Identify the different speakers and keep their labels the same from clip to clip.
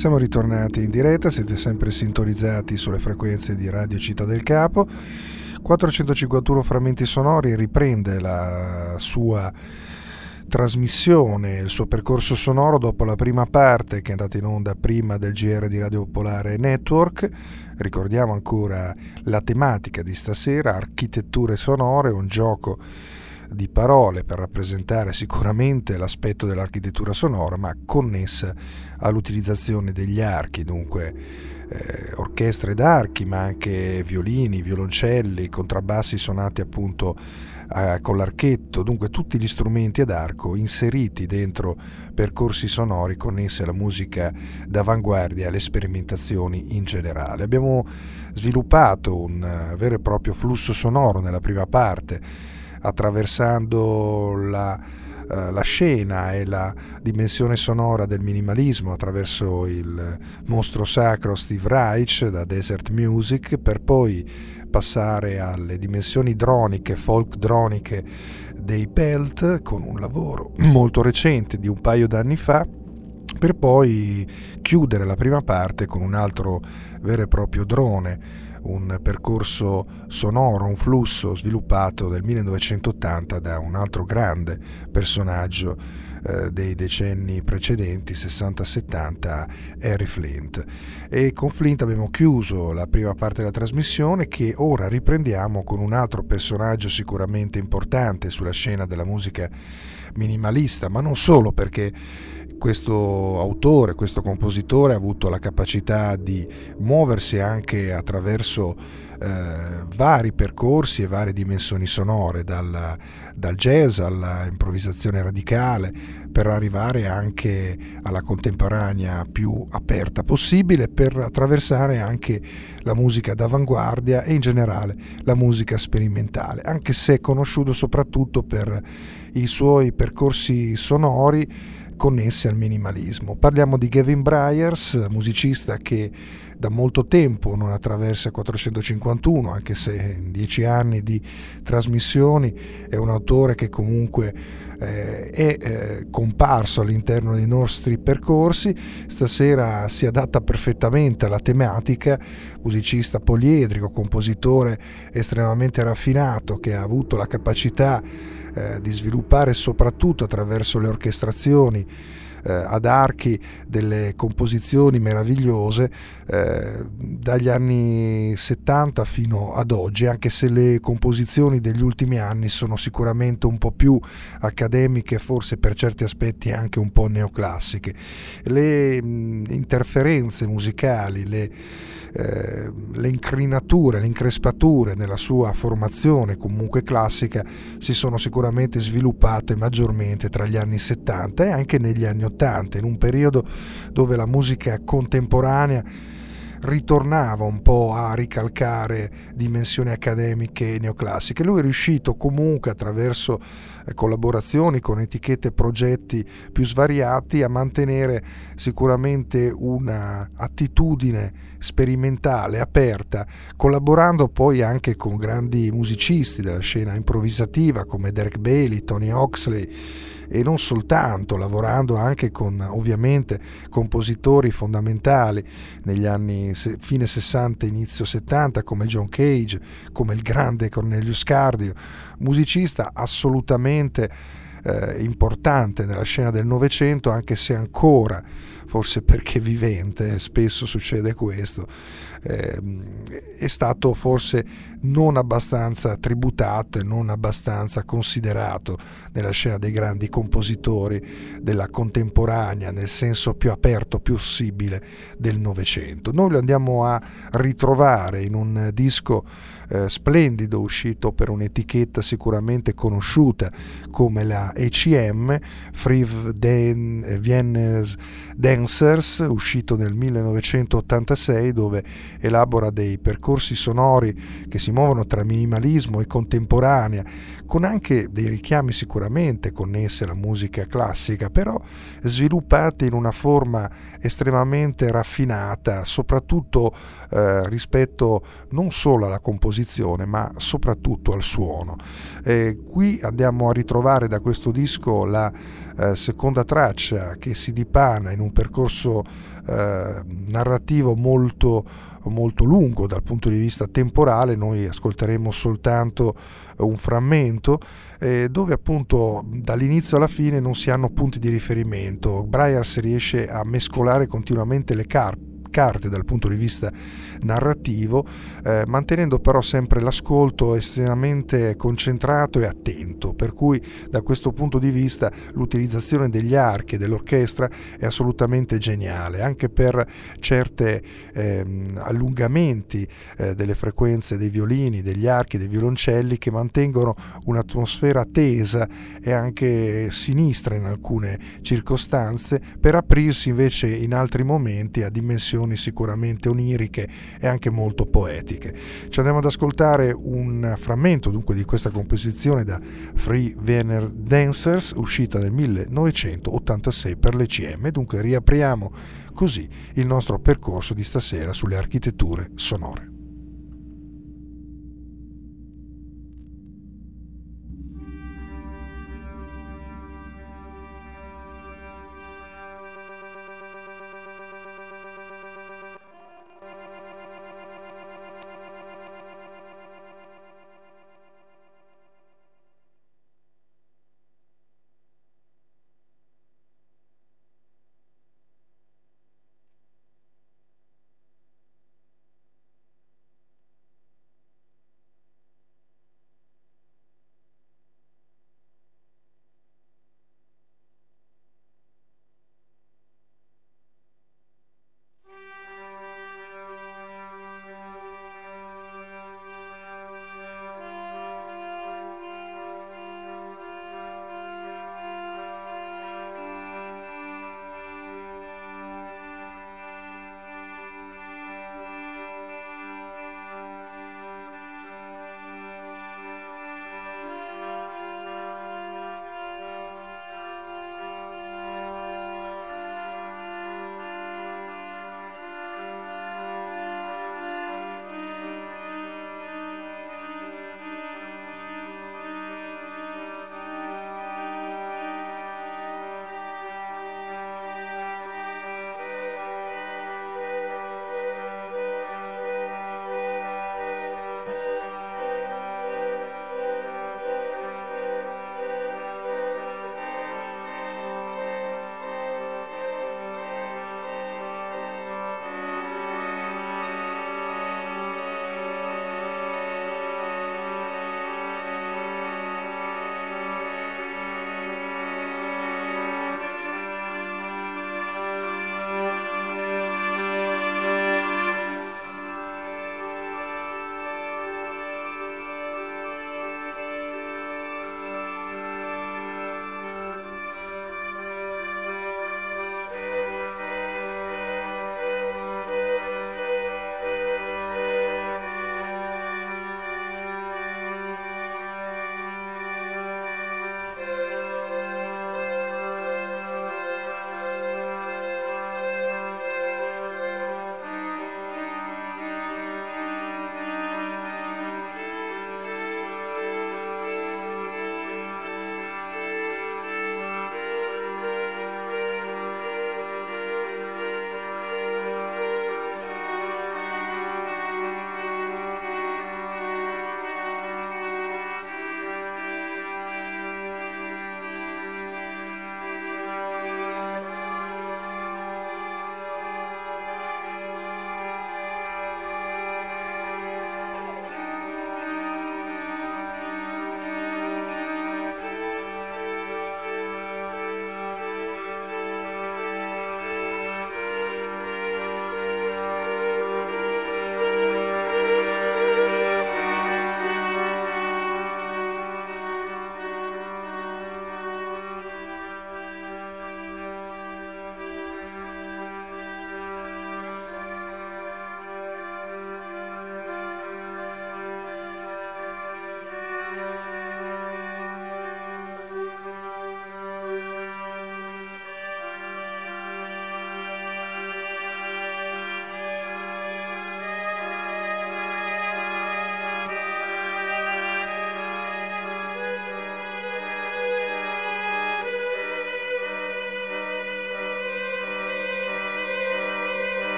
Speaker 1: Siamo ritornati in diretta, siete sempre sintonizzati sulle frequenze di Radio Città del Capo. 451 frammenti sonori riprende la sua trasmissione, il suo percorso sonoro dopo la prima parte che è andata in onda prima del GR di Radio Popolare Network. Ricordiamo ancora la tematica di stasera, architetture sonore, un gioco di parole per rappresentare sicuramente l'aspetto dell'architettura sonora, ma connessa all'utilizzazione degli archi, dunque orchestre d'archi, ma anche violini, violoncelli, contrabbassi suonati appunto con l'archetto, dunque tutti gli strumenti ad arco inseriti dentro percorsi sonori connessi alla musica d'avanguardia e alle sperimentazioni in generale. Abbiamo sviluppato un vero e proprio flusso sonoro nella prima parte, attraversando la scena e la dimensione sonora del minimalismo attraverso il mostro sacro Steve Reich da Desert Music, per poi passare alle dimensioni droniche, folk droniche dei Pelt, con un lavoro molto recente di un paio d'anni fa, per poi chiudere la prima parte con un altro vero e proprio drone, un percorso sonoro, un flusso sviluppato nel 1980 da un altro grande personaggio dei decenni precedenti, 60-70, Harry Flint. E con Flint abbiamo chiuso la prima parte della trasmissione, che ora riprendiamo con un altro personaggio sicuramente importante sulla scena della musica minimalista, ma non solo, perché questo autore, questo compositore ha avuto la capacità di muoversi anche attraverso vari percorsi e varie dimensioni sonore, dal jazz alla improvvisazione radicale, per arrivare anche alla contemporanea più aperta possibile, per attraversare anche la musica d'avanguardia e in generale la musica sperimentale, anche se è conosciuto soprattutto per i suoi percorsi sonori connessi al minimalismo. Parliamo di Gavin Bryars, musicista che da molto tempo non attraversa 451, anche se in 10 anni di trasmissioni è un autore che comunque è comparso all'interno dei nostri percorsi. Stasera si adatta perfettamente alla tematica, musicista poliedrico, compositore estremamente raffinato, che ha avuto la capacità di sviluppare soprattutto attraverso le orchestrazioni ad archi delle composizioni meravigliose dagli anni 70 fino ad oggi, anche se le composizioni degli ultimi anni sono sicuramente un po' più accademiche, forse per certi aspetti anche un po' neoclassiche. Le interferenze musicali, le incrinature, le increspature nella sua formazione comunque classica si sono sicuramente sviluppate maggiormente tra gli anni 70 e anche negli anni 80, in un periodo dove la musica contemporanea ritornava un po' a ricalcare dimensioni accademiche e neoclassiche. Lui è riuscito comunque, attraverso collaborazioni con etichette e progetti più svariati, a mantenere sicuramente una attitudine sperimentale, aperta, collaborando poi anche con grandi musicisti della scena improvvisativa come Derek Bailey, Tony Oxley, e non soltanto, lavorando anche con ovviamente compositori fondamentali negli anni fine 60 inizio 70 come John Cage, come il grande Cornelius Cardio, musicista assolutamente importante nella scena del Novecento, anche se ancora, forse perché vivente, spesso succede questo, è stato forse non abbastanza tributato e non abbastanza considerato nella scena dei grandi compositori della contemporanea, nel senso più aperto possibile del Novecento. Noi lo andiamo a ritrovare in un disco splendido, uscito per un'etichetta sicuramente conosciuta come la ECM, Free Vienna Dancers, uscito nel 1986, dove elabora dei percorsi sonori che si muovono tra minimalismo e contemporanea, con anche dei richiami sicuramente connessi alla musica classica, però sviluppati in una forma estremamente raffinata, soprattutto rispetto non solo alla composizione ma soprattutto al suono. Qui andiamo a ritrovare da questo questo disco la seconda traccia che si dipana in un percorso narrativo molto lungo dal punto di vista temporale. Noi ascolteremo soltanto un frammento dove appunto dall'inizio alla fine non si hanno punti di riferimento. Bryars riesce a mescolare continuamente le carte dal punto di vista narrativo, mantenendo però sempre l'ascolto estremamente concentrato e attento, per cui da questo punto di vista l'utilizzazione degli archi e dell'orchestra è assolutamente geniale, anche per certe allungamenti delle frequenze dei violini, degli archi, dei violoncelli, che mantengono un'atmosfera tesa e anche sinistra in alcune circostanze, per aprirsi invece in altri momenti a dimensioni sicuramente oniriche e anche molto poetiche. Ci andiamo ad ascoltare un frammento dunque di questa composizione da Free Wiener Dancers, uscita nel 1986 per l'ECM. Dunque riapriamo così il nostro percorso di stasera sulle architetture sonore.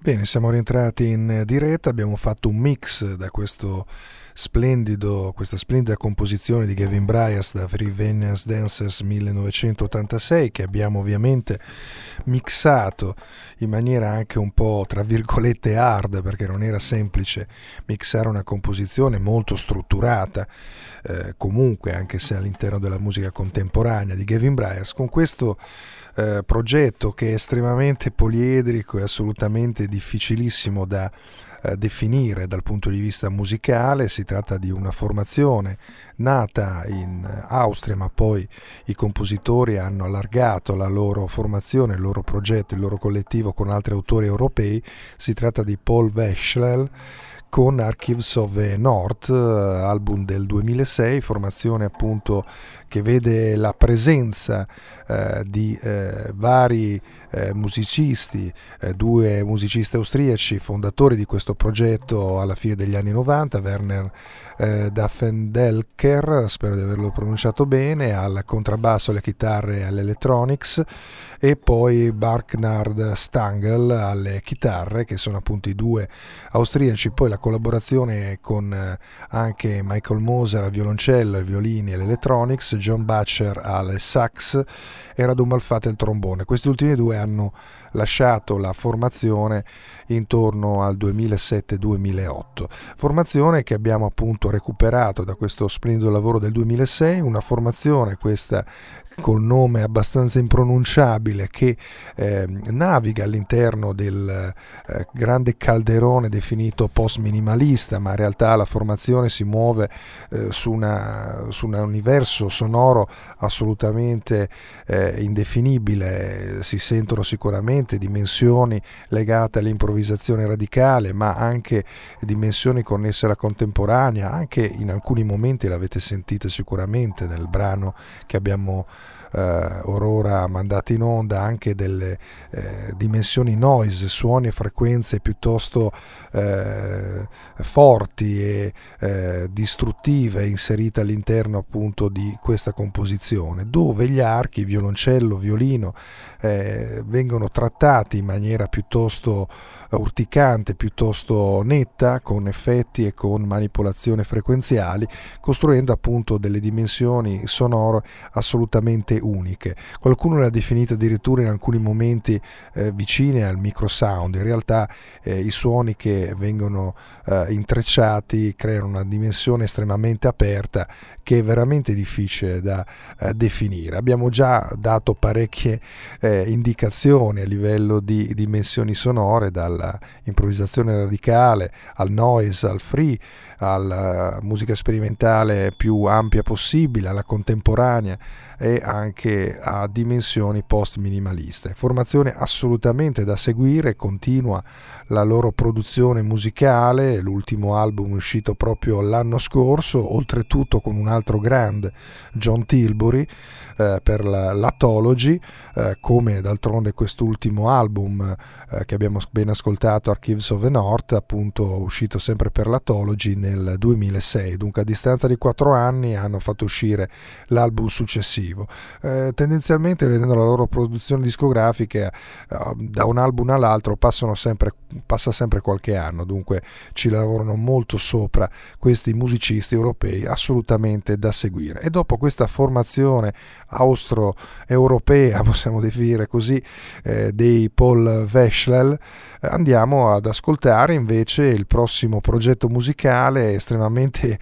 Speaker 1: Bene, siamo rientrati in diretta, abbiamo fatto un mix da questa splendida composizione di Gavin Bryars da Three Venus Dancers 1986, che abbiamo ovviamente mixato in maniera anche un po' tra virgolette hard, perché non era semplice mixare una composizione molto strutturata, comunque anche se all'interno della musica contemporanea di Gavin Bryars, con questo progetto che è estremamente poliedrico e assolutamente difficilissimo da definire dal punto di vista musicale. Si tratta di una formazione nata in Austria, ma poi i compositori hanno allargato la loro formazione, il loro progetto, il loro collettivo con altri autori europei. Si tratta di Paul Weschler con Archives of the North, album del 2006, formazione appunto che vede la presenza di vari musicisti, due musicisti austriaci fondatori di questo progetto alla fine degli anni 90, Werner Daffendelker, spero di averlo pronunciato bene, al contrabbasso, alle chitarre e all'electronics, e poi Barknard Stangl alle chitarre, che sono appunto i due austriaci. Poi la collaborazione con anche Michael Moser al violoncello, ai violini e l'electronics, John Butcher al sax e Radu Malfate al trombone. Questi ultimi due hanno lasciato la formazione intorno al 2007-2008, formazione che abbiamo appunto recuperato da questo splendido lavoro del 2006, una formazione questa col nome abbastanza impronunciabile che naviga all'interno del grande calderone definito post-minimalista, ma in realtà la formazione si muove su un universo sonoro assolutamente indefinibile. Si sentono sicuramente dimensioni legate all'improvvisazione radicale, ma anche dimensioni connesse alla contemporanea, anche in alcuni momenti l'avete sentita sicuramente nel brano che abbiamo orora mandato in onda, anche delle dimensioni noise, suoni e frequenze piuttosto forti e distruttive inserite all'interno appunto di questa composizione, dove gli archi, violoncello, violino vengono trattati in maniera piuttosto urticante, piuttosto netta, con effetti e con manipolazioni frequenziali, costruendo appunto delle dimensioni sonore assolutamente uniche. Qualcuno le ha definite addirittura in alcuni momenti vicine al microsound. In realtà i suoni che vengono intrecciati creano una dimensione estremamente aperta che è veramente difficile da definire. Abbiamo già dato parecchie indicazioni a livello di dimensioni sonore, dalla improvvisazione radicale al noise, al free, alla musica sperimentale più ampia possibile, alla contemporanea e anche a dimensioni post-minimaliste. Formazione assolutamente da seguire, continua la loro produzione musicale, l'ultimo album uscito proprio l'anno scorso, oltretutto con un altro grande, John Tilbury, per l'Athology, come d'altronde quest'ultimo album che abbiamo ben ascoltato, Archives of the North, appunto uscito sempre per l'Athology nel 2006. Dunque a distanza di 4 anni hanno fatto uscire l'album successivo. Tendenzialmente, vedendo la loro produzione discografica, da un album all'altro passa sempre qualche anno, dunque ci lavorano molto sopra questi musicisti europei, assolutamente da seguire. E dopo questa formazione austro-europea, possiamo definire così, dei Paul Weschler, andiamo ad ascoltare invece il prossimo progetto musicale estremamente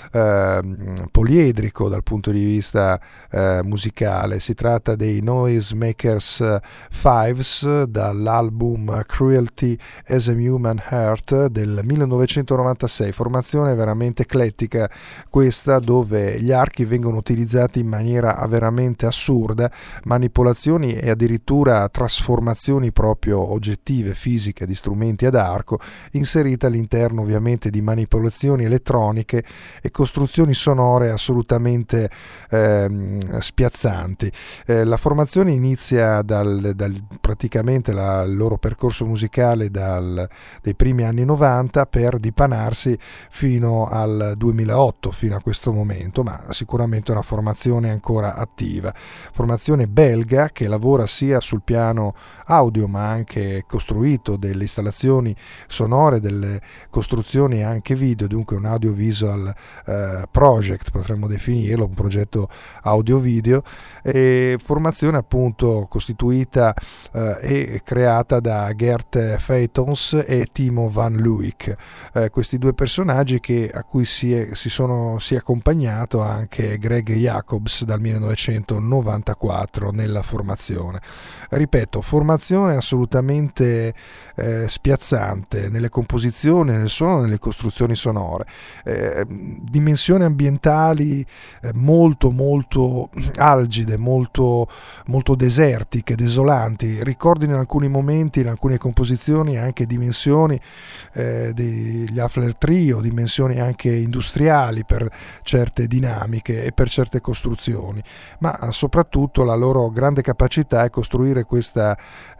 Speaker 1: poliedrico dal punto di vista musicale. Si tratta dei Noisemakers Fives, dall'album Cruelty as a Human Heart del 1996, formazione veramente eclettica questa, dove gli archi vengono utilizzati in maniera veramente assurda, manipolazioni e addirittura trasformazioni proprio oggettive, fisiche di strumenti ad arco, inserite all'interno ovviamente di manipolazioni strumentazioni elettroniche e costruzioni sonore assolutamente spiazzanti. La formazione inizia praticamente il loro percorso musicale dei primi anni 90 per dipanarsi fino al 2008, fino a questo momento, ma sicuramente una formazione ancora attiva. Formazione belga che lavora sia sul piano audio ma anche costruito delle installazioni sonore, delle costruzioni anche video, dunque un audiovisual project potremmo definirlo, un progetto audio-video, e formazione appunto costituita e creata da Gert Feitons e Timo van Luik, questi due personaggi a cui si è accompagnato anche Greg Jacobs dal 1994 nella formazione. Ripeto, formazione assolutamente spiazzante nelle composizioni, nel suono, nelle costruzioni sonore, dimensioni ambientali molto molto algide, molto, molto desertiche, desolanti. Ricordo in alcuni momenti, in alcune composizioni, anche dimensioni degli Hafler Trio, dimensioni anche industriali per certe dinamiche e per certe costruzioni, ma soprattutto la loro grande capacità è costruire questa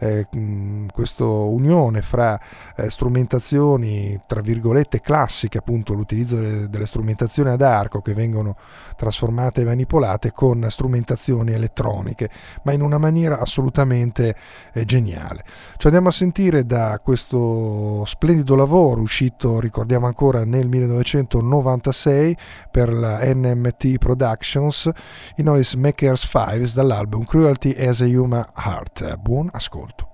Speaker 1: unione fra strumentazioni tra virgolette classiche, appunto l'utilizzo delle strumentazioni ad arco che vengono trasformate e manipolate, con strumentazioni elettroniche, ma in una maniera assolutamente geniale. Ci andiamo a sentire da questo splendido lavoro uscito, ricordiamo ancora, nel 1996 per la NMT Productions, i Noisemakers 5 dall'album Cruelty as a Human Heart. Buon ascolto.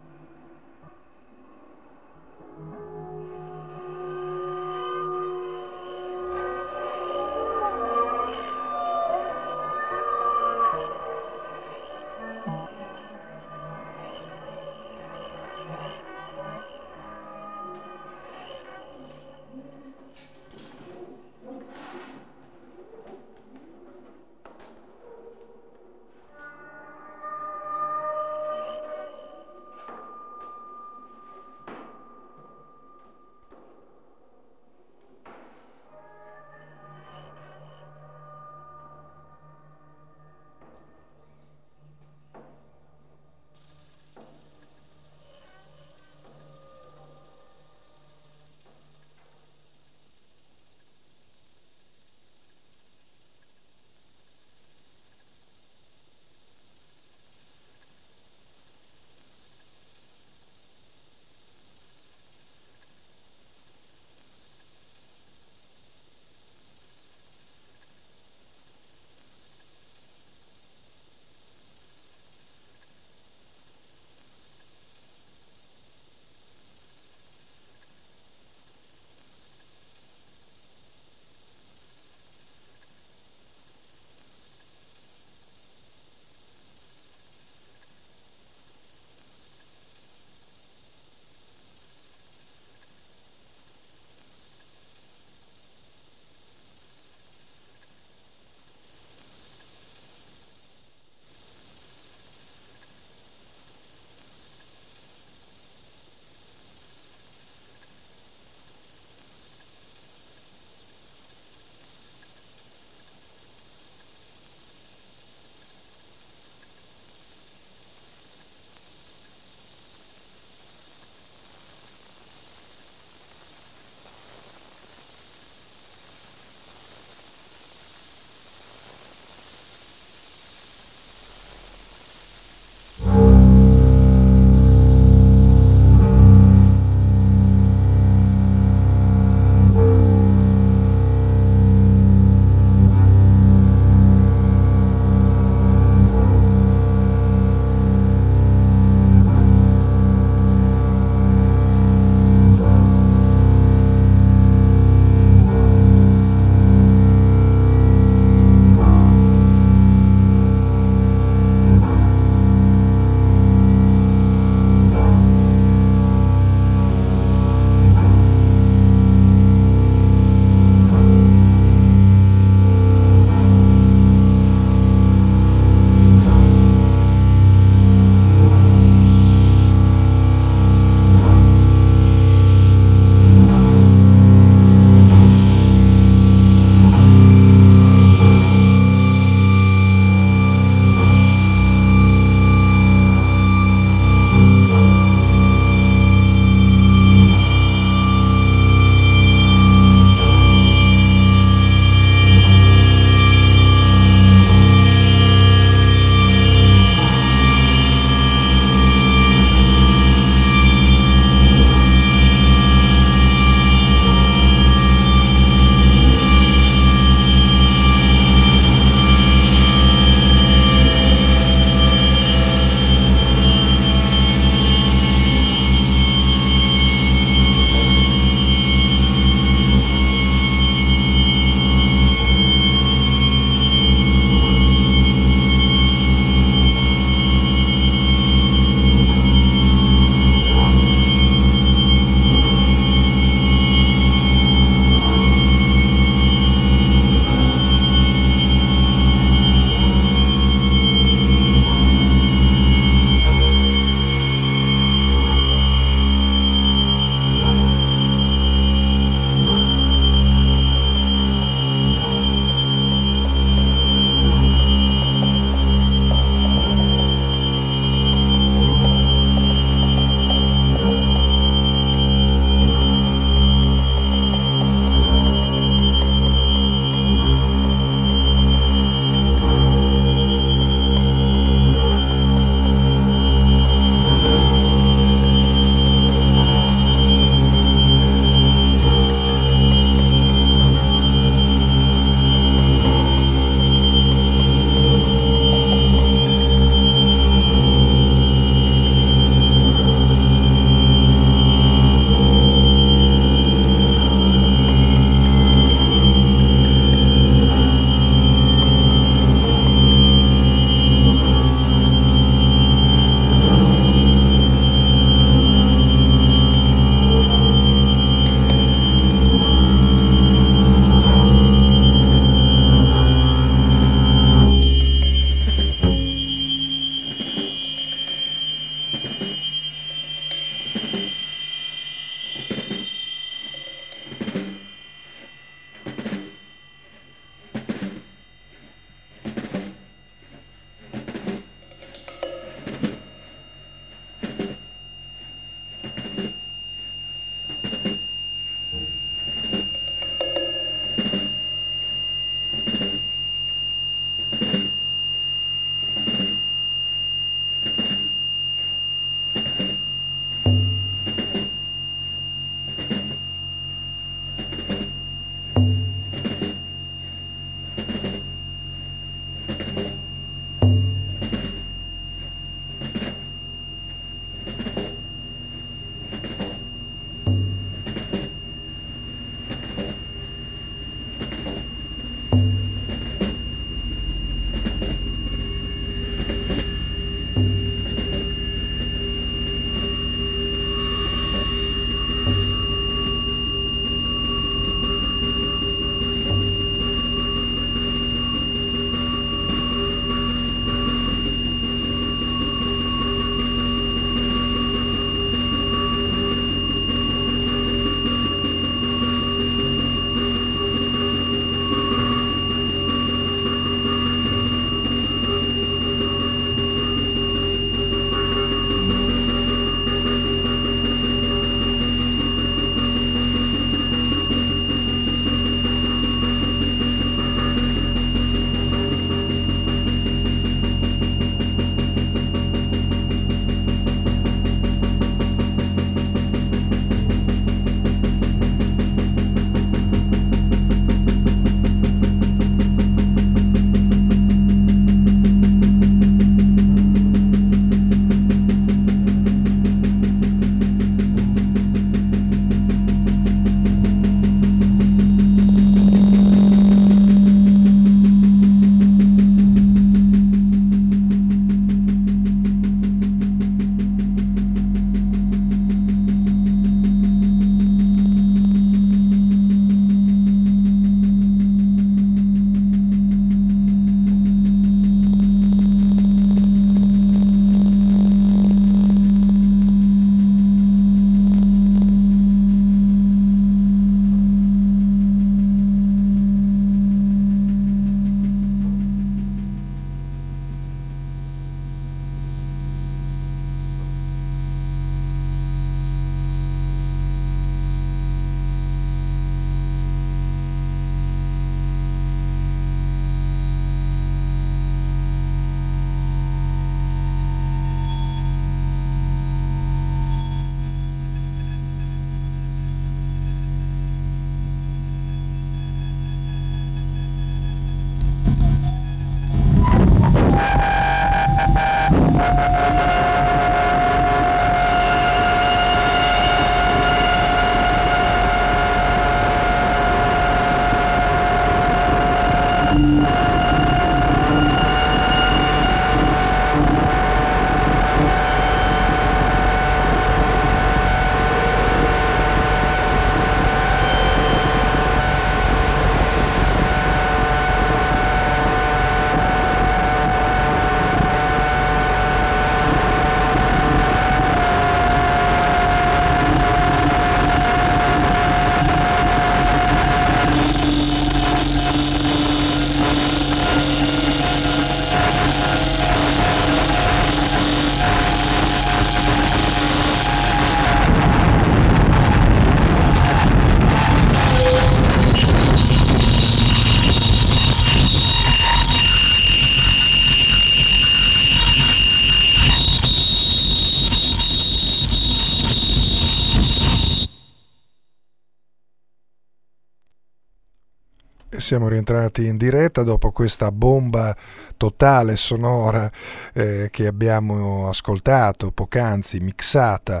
Speaker 1: Siamo rientrati in diretta dopo questa bomba totale sonora che abbiamo ascoltato poc'anzi, mixata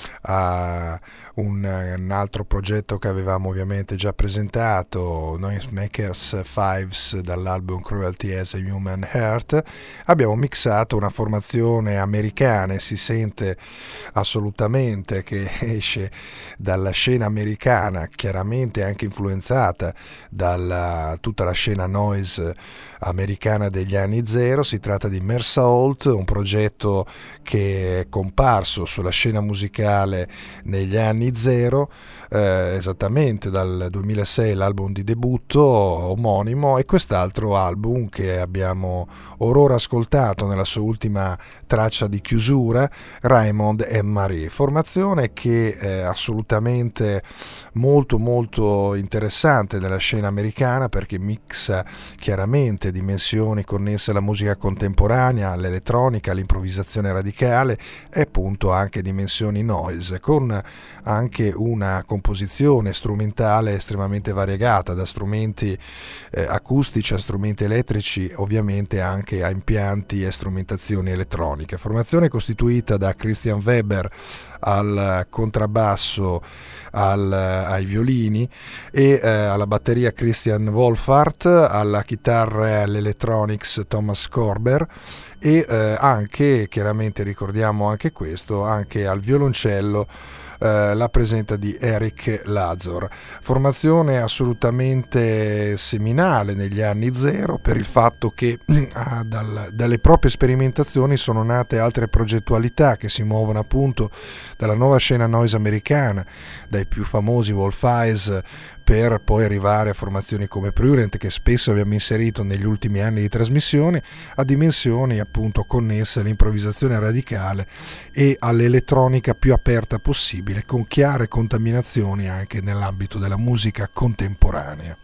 Speaker 1: a un altro progetto che avevamo ovviamente già presentato, Noisemakers Fives, dall'album Cruelty as a Human Heart. Abbiamo mixato una formazione americana e si sente assolutamente che esce dalla scena americana, chiaramente anche influenzata dalla tutta la scena noise americana degli anni zero. Si tratta di Mersault, un progetto che è comparso sulla scena musicale negli anni zero, esattamente dal 2006 l'album di debutto omonimo, e quest'altro album che abbiamo orora ascoltato nella sua ultima traccia di chiusura, Raymond e Marie, formazione che è assolutamente molto molto interessante nella scena americana, perché mixa chiaramente dimensioni connesse alla musica contemporanea, all'elettronica, all'improvvisazione radicale e appunto anche dimensioni noise, con anche una composizione strumentale estremamente variegata, da strumenti acustici a strumenti elettrici, ovviamente anche a impianti e strumentazioni elettroniche. Formazione costituita da Christian Weber al contrabbasso, ai violini e alla batteria Christian Wolfart, alla chitarra e all'electronics Thomas Korber e anche, chiaramente ricordiamo anche questo, anche al violoncello la presenza di Eric Lazor. Formazione assolutamente seminale negli anni zero, per il fatto che dalle proprie sperimentazioni sono nate altre progettualità che si muovono appunto dalla nuova scena noise americana, dai più famosi Wolf Eyes, per poi arrivare a formazioni come Prurient, che spesso abbiamo inserito negli ultimi anni di trasmissione, a dimensioni appunto connesse all'improvvisazione radicale e all'elettronica più aperta possibile, con chiare contaminazioni anche nell'ambito della musica contemporanea.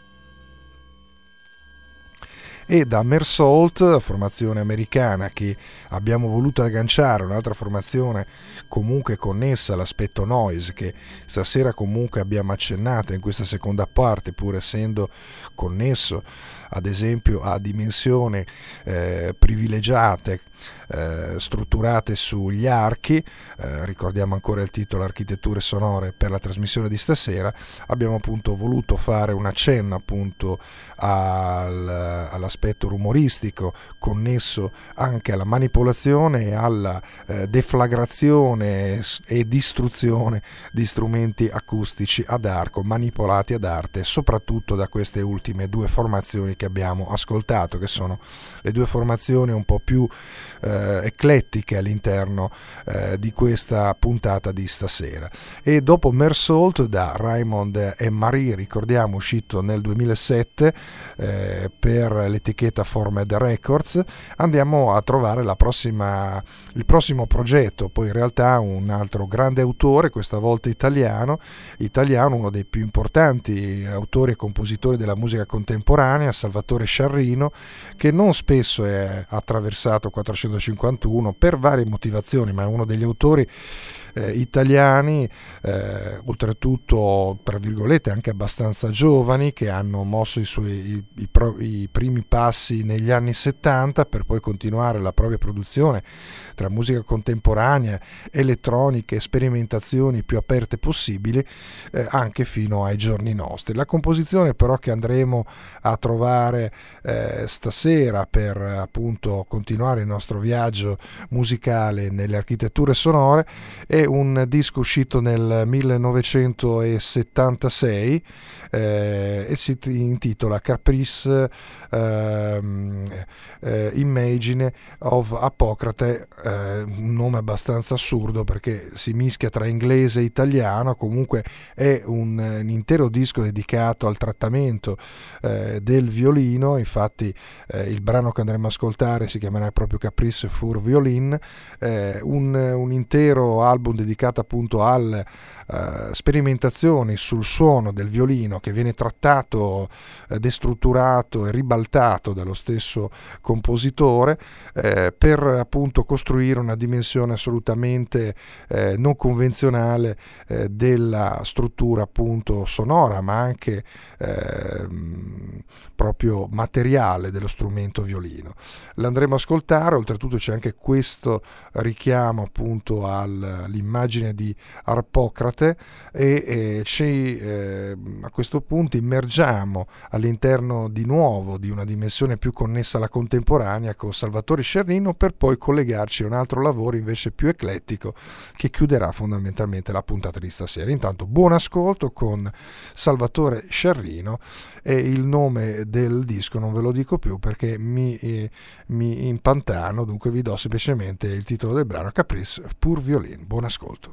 Speaker 1: E da Mersault, formazione americana che abbiamo voluto agganciare, un'altra formazione comunque connessa all'aspetto noise, che stasera comunque abbiamo accennato in questa seconda parte, pur essendo connesso ad esempio a dimensioni privilegiate, strutturate sugli archi. Ricordiamo ancora il titolo Architetture sonore per la trasmissione di stasera. Abbiamo appunto voluto fare un accenno appunto all'aspetto rumoristico, connesso anche alla manipolazione e alla deflagrazione e distruzione di strumenti acustici ad arco manipolati ad arte, soprattutto da queste ultime due formazioni che abbiamo ascoltato, che sono le due formazioni un po' più eclettiche all'interno di questa puntata di stasera. E dopo Mersault, da Raymond e Marie, ricordiamo, uscito nel 2007 per l'etichetta Formed Records, andiamo a trovare il prossimo progetto, poi in realtà un altro grande autore, questa volta italiano, uno dei più importanti autori e compositori della musica contemporanea, Salvatore Sciarrino, che non spesso è attraversato 451 per varie motivazioni, ma è uno degli autori italiani, oltretutto tra virgolette anche abbastanza giovani, che hanno mosso i primi passi negli anni 70 per poi continuare la propria produzione tra musica contemporanea, elettronica e sperimentazioni più aperte possibili, anche fino ai giorni nostri. La composizione però che andremo a trovare stasera per appunto continuare il nostro viaggio musicale nelle architetture sonore è un disco uscito nel 1976 e si intitola Caprice Imagine of Apocrate, un nome abbastanza assurdo perché si mischia tra inglese e italiano. Comunque è un intero disco dedicato al trattamento del violino. Infatti il brano che andremo a ascoltare si chiamerà proprio Caprice pour Violin, un intero album dedicato appunto alle sperimentazioni sul suono del violino, che viene trattato, destrutturato e ribaltato dallo stesso compositore per appunto costruire una dimensione assolutamente non convenzionale della struttura appunto sonora, ma anche proprio materiale dello strumento violino. L'andremo a ascoltare, oltretutto c'è anche questo richiamo appunto all'immagine di Arpocrate e a questo punto immergiamo all'interno di nuovo di una dimensione più connessa alla contemporanea con Salvatore Sciarrino, per poi collegarci a un altro lavoro invece più eclettico che chiuderà fondamentalmente la puntata di stasera. Intanto buon ascolto con Salvatore Sciarrino, e il nome del disco non ve lo dico più perché mi impantano, dunque vi do semplicemente il titolo del brano, Caprice pour Violin. Buon ascolto.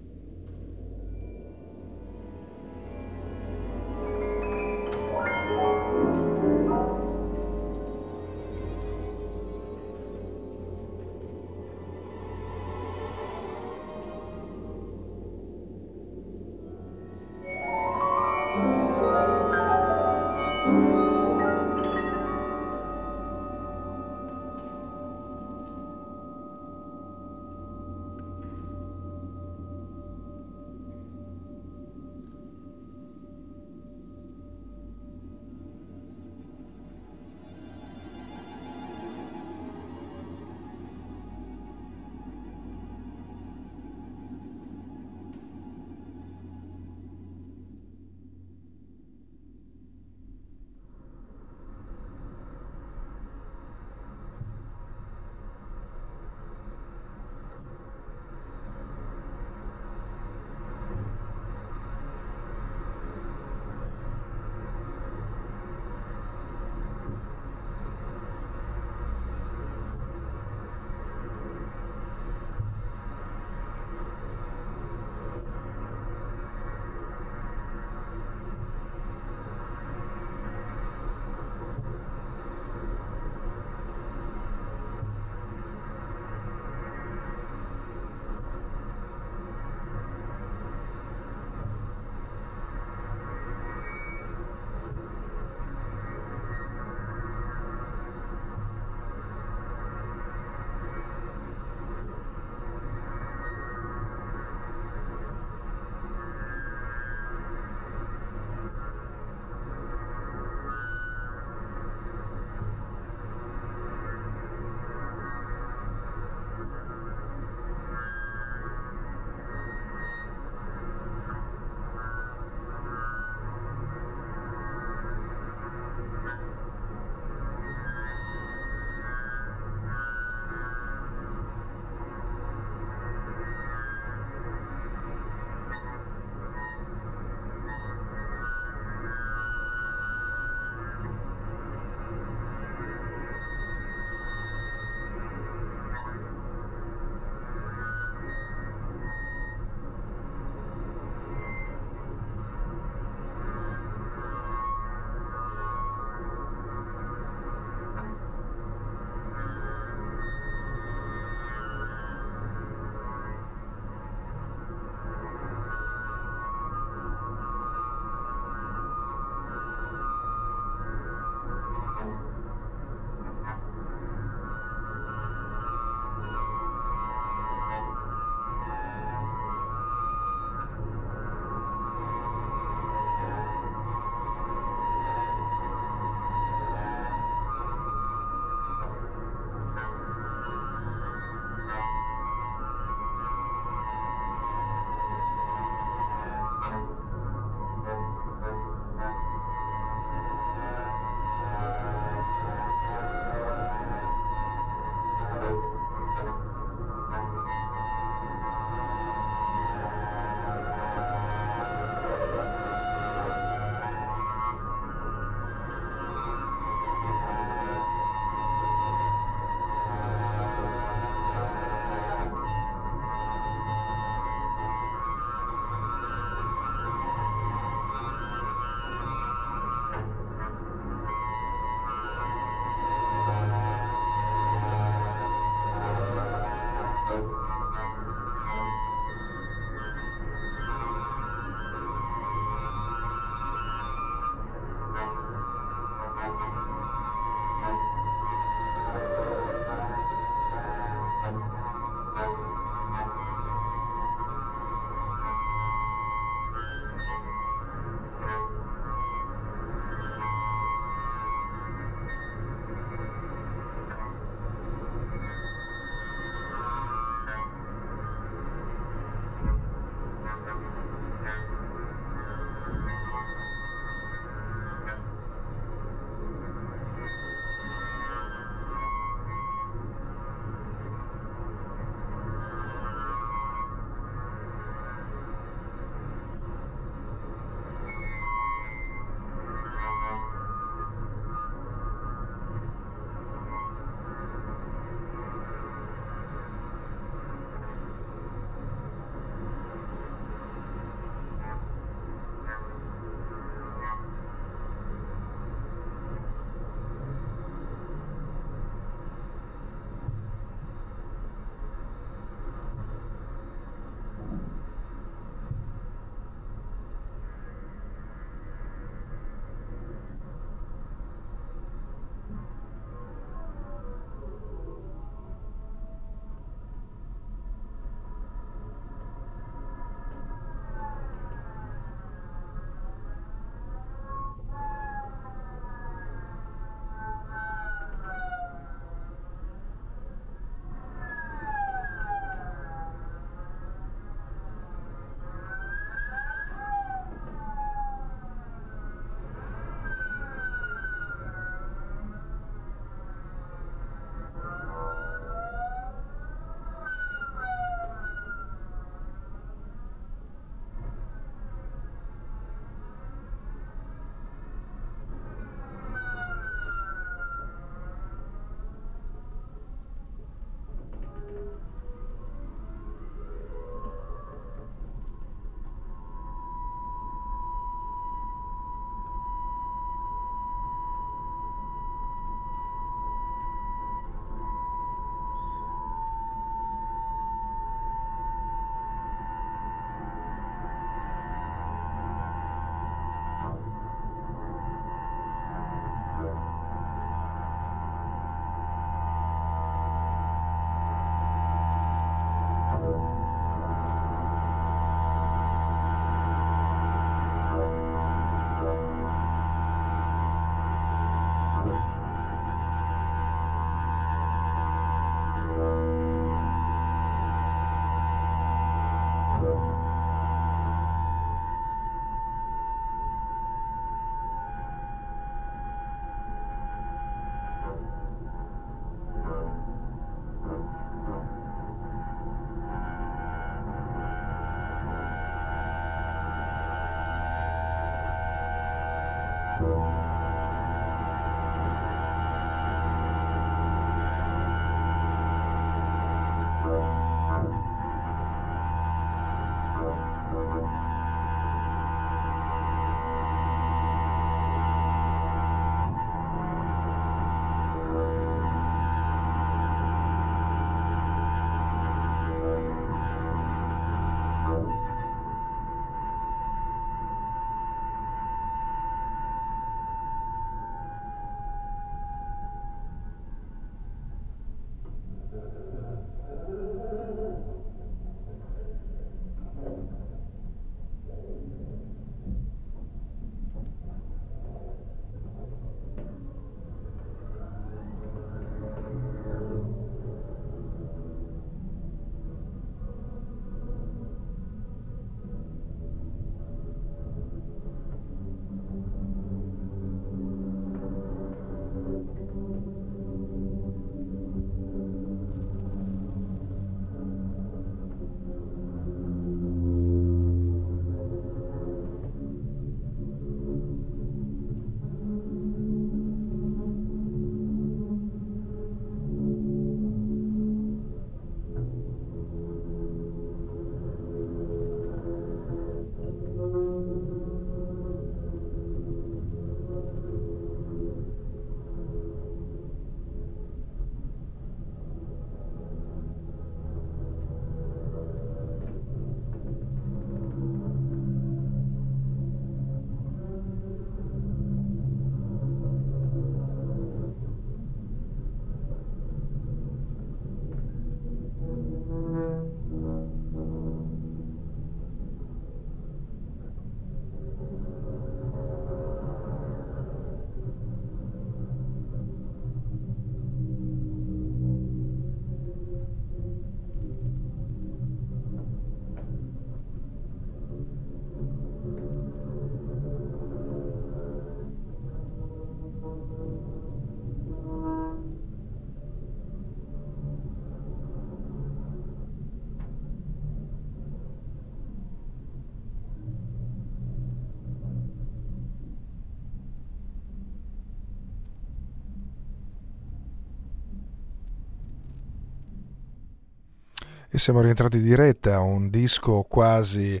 Speaker 1: E siamo rientrati in diretta, un disco quasi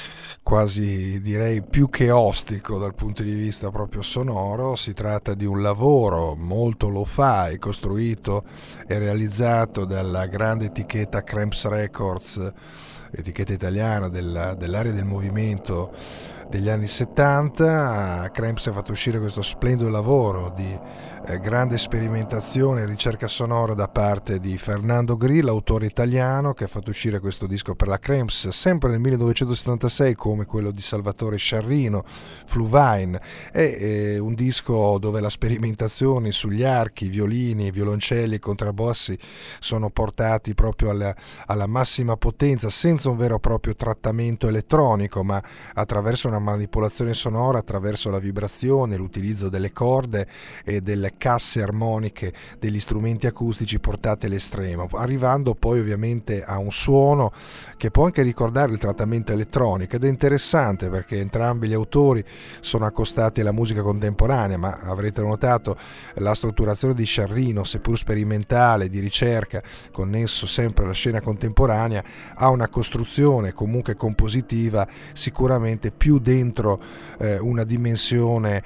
Speaker 1: direi più che ostico dal punto di vista proprio sonoro. Si tratta di un lavoro molto lo-fi, costruito e realizzato dalla grande etichetta Cramps Records, etichetta italiana dell'area del movimento degli anni 70. Cramps ha fatto uscire questo splendido lavoro di grande sperimentazione e ricerca sonora da parte di Fernando Grillo, autore italiano, che ha fatto uscire questo disco per la Cramps sempre nel 1976, come quello di Salvatore Sciarrino, Fluvine. È un disco dove la sperimentazione sugli archi, violini, violoncelli e contrabbassi sono portati proprio alla massima potenza, senza un vero e proprio trattamento elettronico, ma attraverso una manipolazione sonora, attraverso la vibrazione, l'utilizzo delle corde e delle casse armoniche degli strumenti acustici portate all'estremo, arrivando poi ovviamente a un suono che può anche ricordare il trattamento elettronico. Ed è interessante perché entrambi gli autori sono accostati alla musica contemporanea, ma avrete notato la strutturazione di Sciarrino, seppur sperimentale, di ricerca, connesso sempre alla scena contemporanea, ha una costruzione comunque compositiva sicuramente più dentro una dimensione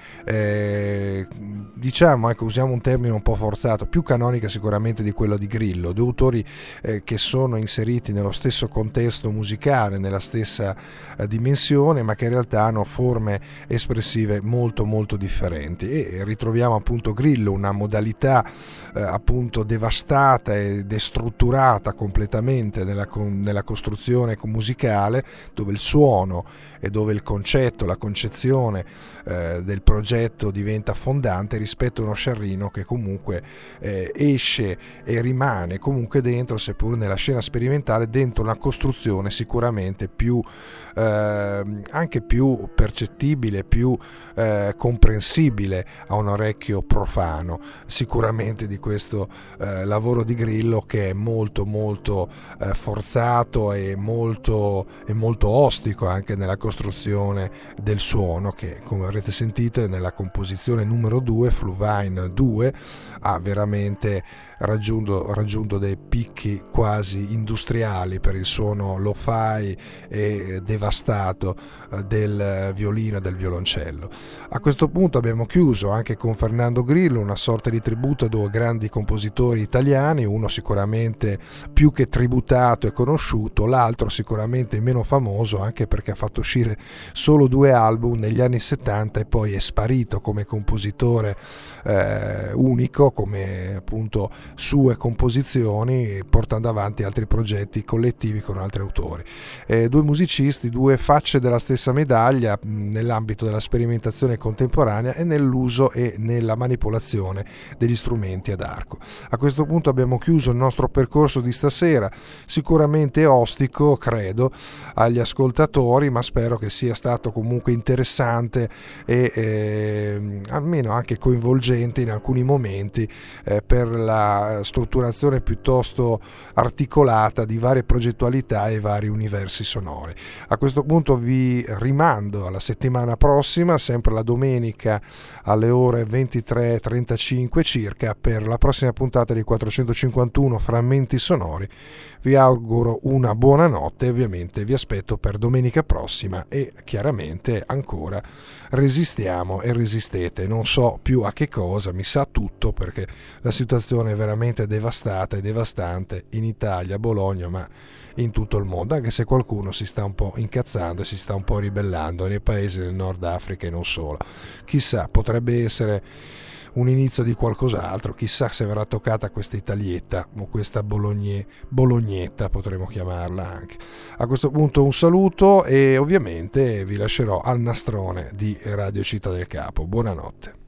Speaker 1: diciamo, ecco, usiamo un termine un po' forzato, più canonica sicuramente di quello di Grillo. Due autori che sono inseriti nello stesso contesto musicale, nella stessa dimensione, ma che in realtà hanno forme espressive molto molto differenti. E ritroviamo appunto Grillo, una modalità appunto devastata e destrutturata completamente nella costruzione musicale, dove il suono e dove il concetto, la concezione del progetto diventa fondante rispetto a uno Sciarrino che comunque esce e rimane comunque dentro, seppur nella scena sperimentale, dentro una costruzione sicuramente più anche più percettibile, più comprensibile a un orecchio profano, sicuramente, di questo lavoro di Grillo, che è molto molto forzato e molto ostico anche nella costruzione del suono, che come avrete sentito nella composizione numero 2, Fluvine 2, ha veramente raggiunto dei picchi quasi industriali per il suono lo-fi e devastato del violino e del violoncello. A questo punto abbiamo chiuso anche con Fernando Grillo, una sorta di tributo a due grandi compositori italiani, uno sicuramente più che tributato e conosciuto, l'altro sicuramente meno famoso, anche perché ha fatto uscire solo 2 album negli anni 70 e poi è sparito come compositore unico, come appunto sue composizioni, portando avanti altri progetti collettivi con altri autori. Due musicisti, due facce della stessa medaglia nell'ambito della sperimentazione contemporanea e nell'uso e nella manipolazione degli strumenti ad arco. A questo punto abbiamo chiuso il nostro percorso di stasera, sicuramente ostico, credo, agli ascoltatori, ma spero che sia stato comunque interessante e almeno anche coinvolgente in alcuni momenti per la strutturazione piuttosto articolata di varie progettualità e vari universi sonori. A questo punto vi rimando alla settimana prossima, sempre la domenica alle ore 23:35 circa, per la prossima puntata di 451 Frammenti Sonori. Vi auguro una buona notte e ovviamente vi aspetto per domenica prossima, e chiaramente ancora resistiamo e resistete, non so più a che cosa, mi sa tutto, perché la situazione è veramente devastata e devastante in Italia, a Bologna, ma in tutto il mondo, anche se qualcuno si sta un po' incazzando e si sta un po' ribellando nei paesi del Nord Africa e non solo. Chissà, potrebbe essere un inizio di qualcos'altro, chissà se verrà toccata questa Italietta o questa Bolognetta, potremmo chiamarla anche. A questo punto un saluto e ovviamente vi lascerò al nastrone di Radio Città del Capo. Buonanotte.